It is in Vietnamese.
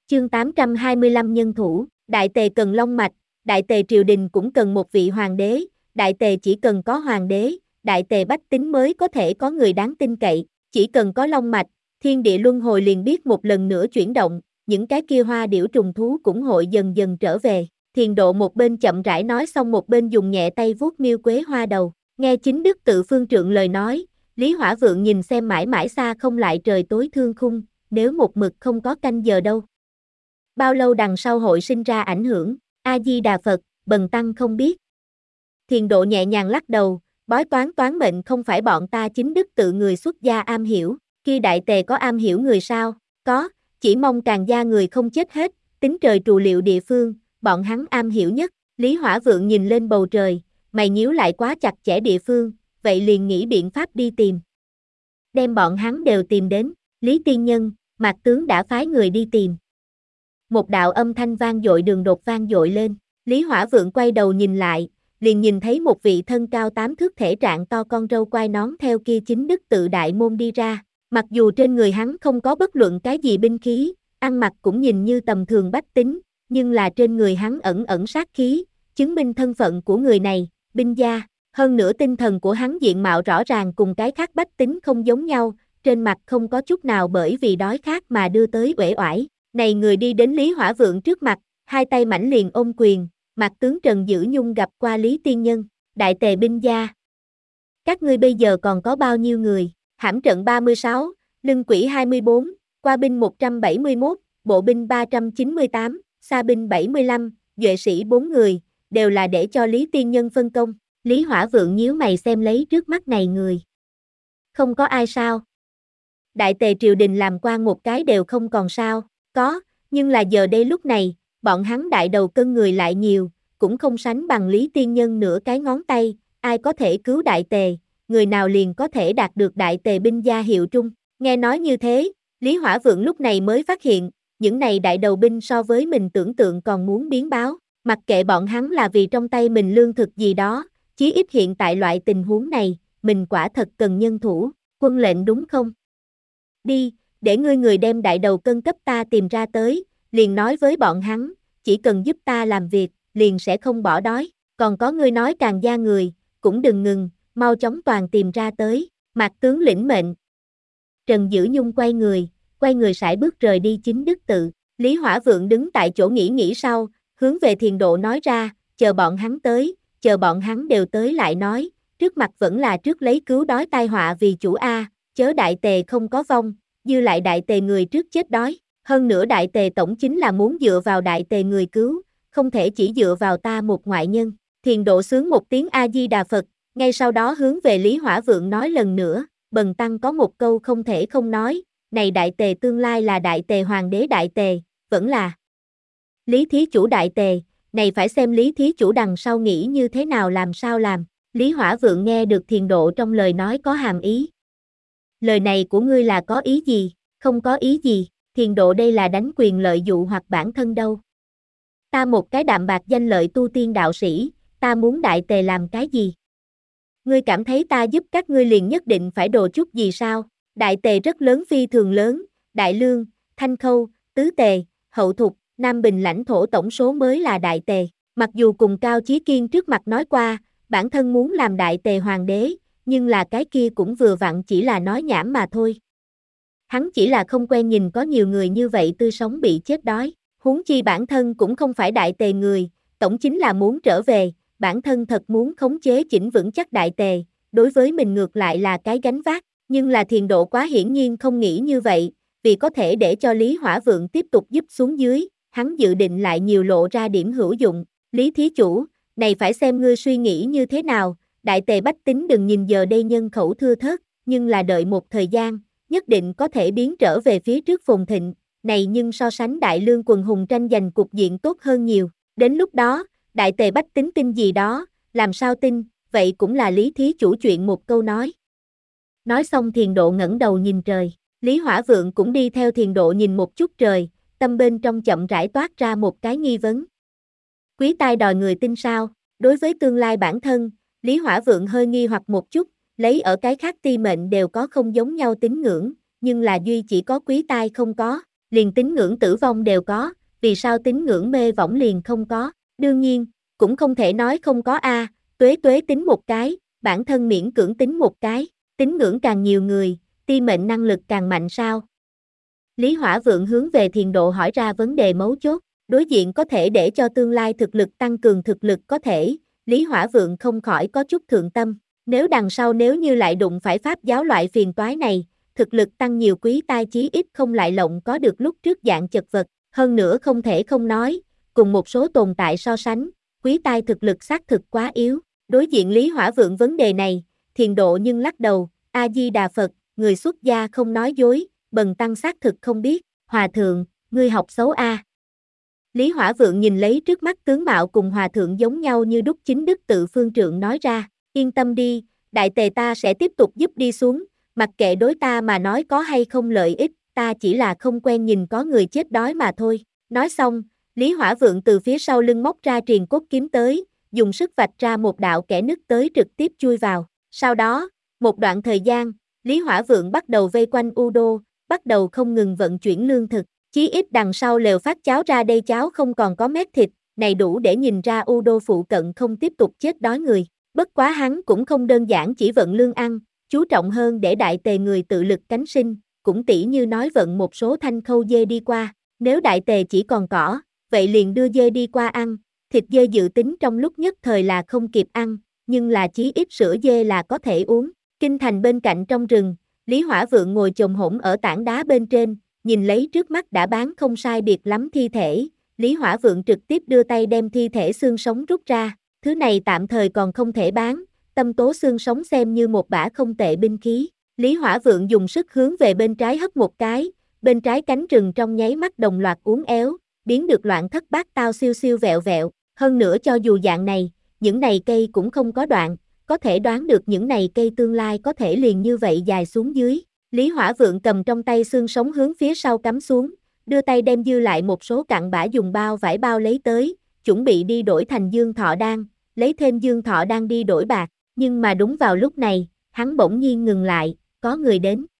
Chương 825 nhân thủ, đại tề cần long mạch, đại tề triều đình cũng cần một vị hoàng đế, đại tề chỉ cần có hoàng đế, đại tề bách tính mới có thể có người đáng tin cậy, chỉ cần có long mạch, thiên địa luân hồi liền biết một lần nữa chuyển động, những cái kia hoa điểu trùng thú cũng hội dần dần trở về. Thiền Độ một bên chậm rãi nói xong một bên dùng nhẹ tay vuốt miêu quế hoa đầu, nghe chính đức tự phương trượng lời nói, Lý Hỏa Vượng nhìn xem mãi mãi xa không lại trời tối thương khung, nếu một mực không có canh giờ đâu. Bao lâu đằng sau hội sinh ra ảnh hưởng, A-di-đà Phật, bần tăng không biết. Thiền Độ nhẹ nhàng lắc đầu, bói toán mệnh không phải bọn ta chính đức tự người xuất gia am hiểu, khi đại tề có am hiểu người sao, có, chỉ mong càng gia người không chết hết, tính trời trù liệu địa phương, bọn hắn am hiểu nhất. Lý Hỏa Vượng nhìn lên bầu trời, mày nhíu lại quá chặt chẽ địa phương, vậy liền nghĩ biện pháp đi tìm. Đem bọn hắn đều tìm đến, Lý Tiên Nhân, Mạc Tướng đã phái người đi tìm. Một đạo âm thanh vang dội đường đột vang dội lên, Lý Hỏa Vượng quay đầu nhìn lại, liền nhìn thấy một vị thân cao 8 thước thể trạng to con râu quai nón theo kia chính đức tự đại môn đi ra, mặc dù trên người hắn không có bất luận cái gì binh khí, ăn mặc cũng nhìn như tầm thường bách tính, nhưng là trên người hắn ẩn ẩn sát khí, chứng minh thân phận của người này, binh gia, hơn nữa tinh thần của hắn diện mạo rõ ràng cùng cái khác bách tính không giống nhau, trên mặt không có chút nào bởi vì đói khát mà đưa tới uể oải. Này người đi đến Lý Hỏa Vượng trước mặt, hai tay mảnh liền ôm quyền, Mạc Tướng Trần Dữ Nhung gặp qua Lý Tiên Nhân, đại tề binh gia. Các ngươi bây giờ còn có bao nhiêu người? Hãm trận 36, lưng quỷ 24, qua binh 171, bộ binh 398, xa binh 75, duệ sĩ 4 người, đều là để cho Lý Tiên Nhân phân công. Lý Hỏa Vượng nhíu mày xem lấy trước mắt này người. Không có ai sao? Đại tề triều đình làm quan một cái đều không còn sao? Có, nhưng là giờ đây lúc này, bọn hắn đại đầu cân người lại nhiều, cũng không sánh bằng Lý Tiên Nhân nửa cái ngón tay, ai có thể cứu đại tề, người nào liền có thể đạt được đại tề binh gia hiệu trung. Nghe nói như thế, Lý Hỏa Vượng lúc này mới phát hiện, những này đại đầu binh so với mình tưởng tượng còn muốn biến báo, mặc kệ bọn hắn là vì trong tay mình lương thực gì đó, chí ít hiện tại loại tình huống này, mình quả thật cần nhân thủ, quân lệnh đúng không? Đi, để ngươi người đem đại đầu cân cấp ta tìm ra tới, liền nói với bọn hắn, chỉ cần giúp ta làm việc, liền sẽ không bỏ đói, còn có ngươi nói càng gia người, cũng đừng ngừng, mau chóng toàn tìm ra tới, Mạc Tướng lĩnh mệnh. Trần Dữ Nhung quay người sải bước rời đi chính đức tự, Lý Hỏa Vượng đứng tại chỗ nghĩ sau, hướng về Thiền Độ nói ra, chờ bọn hắn tới, chờ bọn hắn đều tới lại nói, trước mặt vẫn là trước lấy cứu đói tai họa vì chủ A, chớ đại tề không có vong, dư lại đại tề người trước chết đói, hơn nữa đại tề tổng chính là muốn dựa vào đại tề người cứu, không thể chỉ dựa vào ta một ngoại nhân. Thiền Độ sướng một tiếng A-di-đà Phật, ngay sau đó hướng về Lý Hỏa Vượng nói lần nữa, bần tăng có một câu không thể không nói, này đại tề tương lai là đại tề hoàng đế đại tề, vẫn là Lý Thí Chủ đại tề, này phải xem Lý Thí Chủ đằng sau nghĩ như thế nào làm sao làm. Lý Hỏa Vượng nghe được Thiền Độ trong lời nói có hàm ý. Lời này của ngươi là có ý gì? Không có ý gì, Thiền Độ đây là đánh quyền lợi dụ hoặc bản thân đâu. Ta một cái đạm bạc danh lợi tu tiên đạo sĩ, ta muốn đại tề làm cái gì? Ngươi cảm thấy ta giúp các ngươi liền nhất định phải đồ chút gì sao? Đại tề rất lớn phi thường lớn, Đại Lương, Thanh Khâu, Tứ Tề, Hậu Thục, Nam Bình lãnh thổ tổng số mới là đại tề. Mặc dù cùng Cao Chí Kiên trước mặt nói qua, bản thân muốn làm đại tề hoàng đế, nhưng là cái kia cũng vừa vặn chỉ là nói nhảm mà thôi. Hắn chỉ là không quen nhìn có nhiều người như vậy tươi sống bị chết đói, huống chi bản thân cũng không phải đại tề người, tổng chính là muốn trở về, bản thân thật muốn khống chế chỉnh vững chắc đại tề, đối với mình ngược lại là cái gánh vác, nhưng là Thiền Độ quá hiển nhiên không nghĩ như vậy, vì có thể để cho Lý Hỏa Vượng tiếp tục giúp xuống dưới, hắn dự định lại nhiều lộ ra điểm hữu dụng. Lý Thí Chủ, này phải xem ngươi suy nghĩ như thế nào, đại tề bách tính đừng nhìn giờ đây nhân khẩu thưa thớt, nhưng là đợi một thời gian, nhất định có thể biến trở về phía trước phồn thịnh, này nhưng so sánh Đại Lương quần hùng tranh giành cục diện tốt hơn nhiều, đến lúc đó, đại tề bách tính tin gì đó, làm sao tin, vậy cũng là Lý Thí Chủ chuyện một câu nói. Nói xong Thiền Độ ngẩng đầu nhìn trời, Lý Hỏa Vượng cũng đi theo Thiền Độ nhìn một chút trời, tâm bên trong chậm rãi toát ra một cái nghi vấn. Quý tai đòi người tin sao? Đối với tương lai bản thân, Lý Hỏa Vượng hơi nghi hoặc một chút, lấy ở cái khác ti mệnh đều có không giống nhau tín ngưỡng, nhưng là duy chỉ có quý tai không có. liền tín ngưỡng tử vong đều có, vì sao tín ngưỡng mê võng liền không có? Đương nhiên, cũng không thể nói không có a, Tuế Tuế tính một cái, bản thân miễn cưỡng tính một cái, tín ngưỡng càng nhiều người, ti mệnh năng lực càng mạnh sao? Lý Hỏa Vượng hướng về Thiền Độ hỏi ra vấn đề mấu chốt, đối diện có thể để cho tương lai thực lực tăng cường thực lực có thể, Lý Hỏa Vượng không khỏi có chút thượng tâm, nếu đằng sau nếu như lại đụng phải pháp giáo loại phiền toái này, thực lực tăng nhiều quý tai chí ít không lại lộng có được lúc trước dạng chật vật, hơn nữa không thể không nói, cùng một số tồn tại so sánh, quý tai thực lực xác thực quá yếu, đối diện Lý Hỏa Vượng vấn đề này, Thiền Độ nhưng lắc đầu, A-di-đà Phật, người xuất gia không nói dối, bần tăng xác thực không biết, Hòa Thượng, ngươi học xấu a. Lý Hỏa Vượng nhìn lấy trước mắt tướng mạo cùng Hòa Thượng giống nhau như đúc chính đức tự phương trượng nói ra, yên tâm đi, đại tề ta sẽ tiếp tục giúp đi xuống, mặc kệ đối ta mà nói có hay không lợi ích, ta chỉ là không quen nhìn có người chết đói mà thôi. Nói xong, Lý Hỏa Vượng từ phía sau lưng móc ra triền cốt kiếm tới, dùng sức vạch ra một đạo kẽ nứt tới trực tiếp chui vào. Sau đó, một đoạn thời gian, Lý Hỏa Vượng bắt đầu vây quanh U Đô, bắt đầu không ngừng vận chuyển lương thực. Chí ít đằng sau lều phát cháo ra đây cháo không còn có mét thịt, này đủ để nhìn ra U Đô phụ cận không tiếp tục chết đói người. Bất quá hắn cũng không đơn giản chỉ vận lương ăn, chú trọng hơn để đại tề người tự lực cánh sinh, cũng tỉ như nói vận một số thanh khâu dê đi qua. Nếu đại tề chỉ còn cỏ, vậy liền đưa dê đi qua ăn, thịt dê dự tính trong lúc nhất thời là không kịp ăn, nhưng là chí ít sữa dê là có thể uống. Kinh thành bên cạnh trong rừng, Lý Hỏa Vượng ngồi chồm hổm ở tảng đá bên trên, nhìn lấy trước mắt đã bán không sai biệt lắm thi thể, Lý Hỏa Vượng trực tiếp đưa tay đem thi thể xương sống rút ra, thứ này tạm thời còn không thể bán, tâm tố xương sống xem như một bả không tệ binh khí. Lý Hỏa Vượng dùng sức hướng về bên trái hất một cái, bên trái cánh rừng trong nháy mắt đồng loạt uốn éo, biến được loạn thất bát tao siêu siêu vẹo vẹo, hơn nữa cho dù dạng này, những này cây cũng không có đoạn, có thể đoán được những này cây tương lai có thể liền như vậy dài xuống dưới. Lý Hỏa Vượng cầm trong tay xương sống hướng phía sau cắm xuống, đưa tay đem dư lại một số cặn bã dùng bao vải bao lấy tới, chuẩn bị đi đổi thành dương thọ đan, lấy thêm dương thọ đan đi đổi bạc, nhưng mà đúng vào lúc này, hắn bỗng nhiên ngừng lại, có người đến.